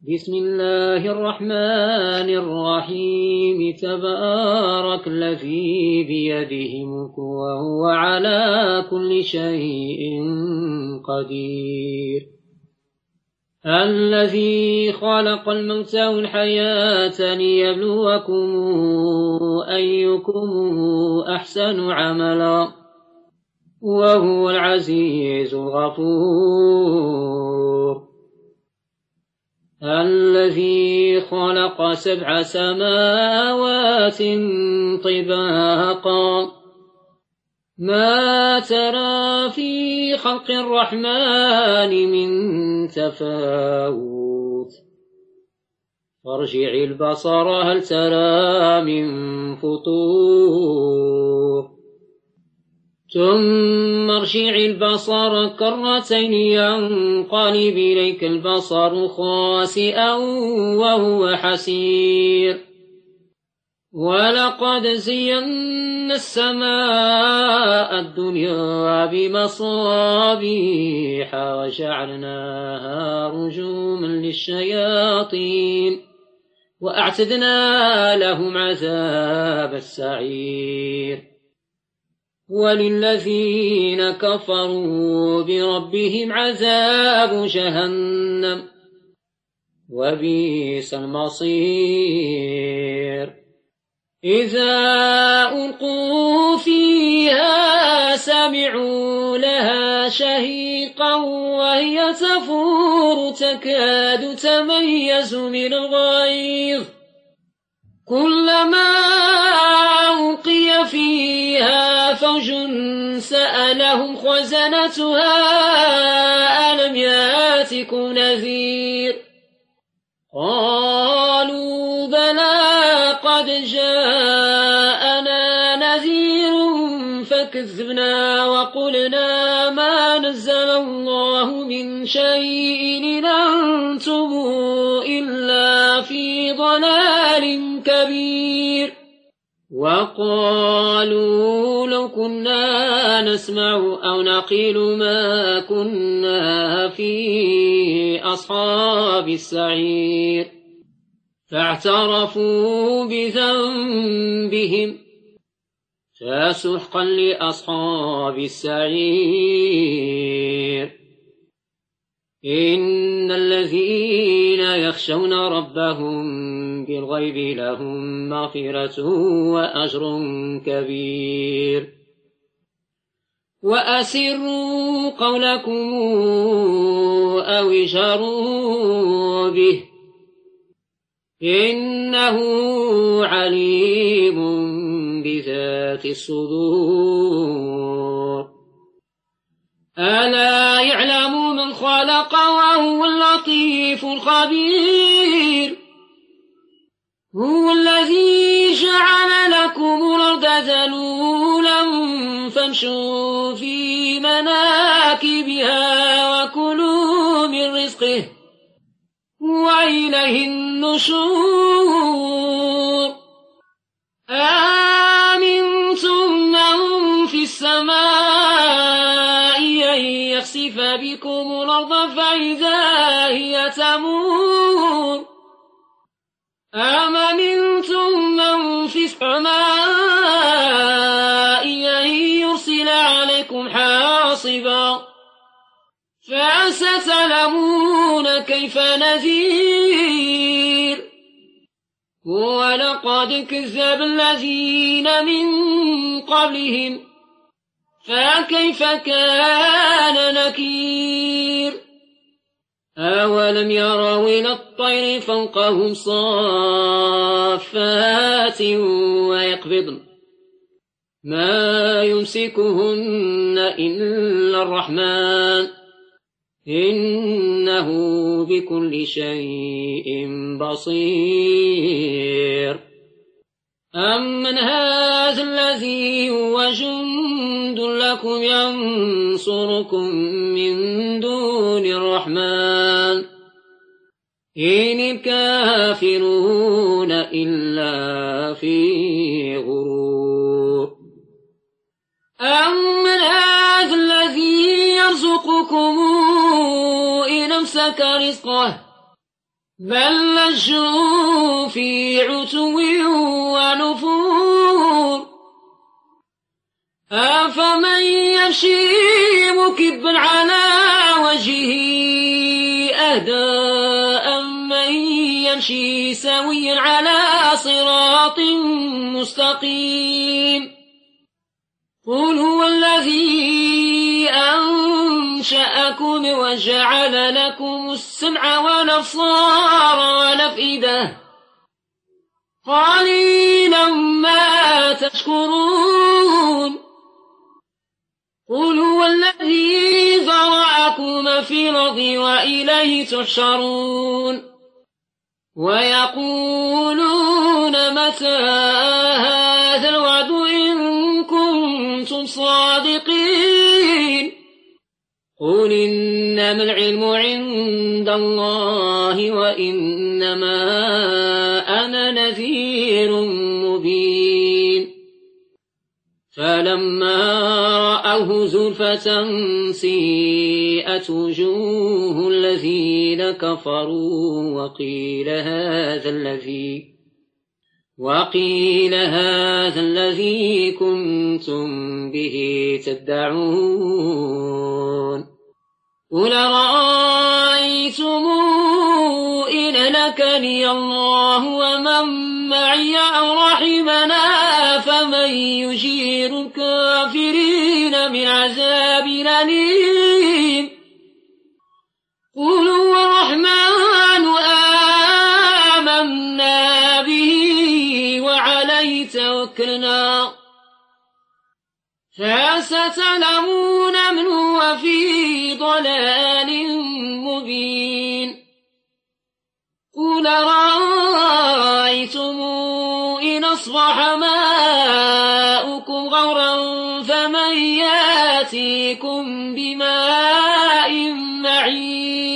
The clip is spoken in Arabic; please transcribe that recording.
بسم الله الرحمن الرحيم تبارك الذي بيده ملك وهو على كل شيء قدير الذي خلق الموت والحياة ليبلوكم أيكم أحسن عملا وهو العزيز الغفور الذي خلق 7 سماوات طباقا ما ترى في خلق الرحمن من تفاوت فارجع البصر هل ترى من فطور ثم ارجع البصر كرتين ينقلب إليك البصر خاسئا وهو حسير ولقد زينا السماء الدنيا بمصابيح وجعلناها رجوما للشياطين وأعتدنا لهم عذاب السعير وللذين كفروا بربهم عذاب جهنم وبئس المصير إذا ألقوا فيها سمعوا لها شهيقا وهي تفور تكاد تميز من الغيظ كلما ألقي فيها فوج سألهم خزنتها ألم يأتكم نذير قالوا بلى قد جاءنا نذير فكذبنا وقلنا ما نزل الله من شيء إن أنتم إلا في ضلال كبير وقالوا لو كنا نسمع أو نعقل ما كنا في أصحاب السعير فاعترفوا بذنبهم فسحقا لأصحاب السعير إن الذين يخشون ربهم بالغيب لهم مغفرة وأجر كبير وأسروا قولكم أو اجهروا به إنه عليم بذات الصدور ألا يعلم من خلق وهو اللطيف الخبير هو الذي جعل لكم الأرض ذلولا فامشوا في مناكبها وكلوا من رزقه وإليه النشور آمنتم من في السماء أن يخسف بكم الأرض فإذا هي تمور أم أمنتم من في السماء أن يرسل عليكم حاصبا فستعلمون كيف نذير ولقد كذب الذين من قبلهم فكيف كان نكير أولم يروا إلى الطير فوقهم صافات ويقبضن ما يمسكهن إلا الرحمن إنه بكل شيء بصير أمن هذا الذي هو جند لكم ينصركم من دون الرحمن إن الكافرون إلا في غرور أمن هذا الذي يرزقكم إن أمسك رزقه بل لجوا في عتو ونفور أفمن يمشي مكبا على وجهه أهدى أمن يمشي سويا على صراط مستقيم قل هو الذي أنشأكم وجعل لكم السمع والأبصار والأفئدة قليلا ما تشكرون قل هو الذي ذرأكم في الأرض وإليه تحشرون ويقولون متى هذا الوعد إن كنتم صادقين قل إنما العلم عند الله وإنما أنا نذير مبين فلما رأوه زلفة سيئت وجوه الذين كفروا وقيل هذا الذي كنتم به تدعون قل رأيتم إن لكني الله ومن معي أو رحمنا فمن يجير الكافرين من عذاب أليم قل هو الرحمن آمنا به وعليه توكلنا فستعلمون من هو في ضلال مبين قل رأيتم إن أصبح ماؤكم غورا فمن يأتيكم بماء معين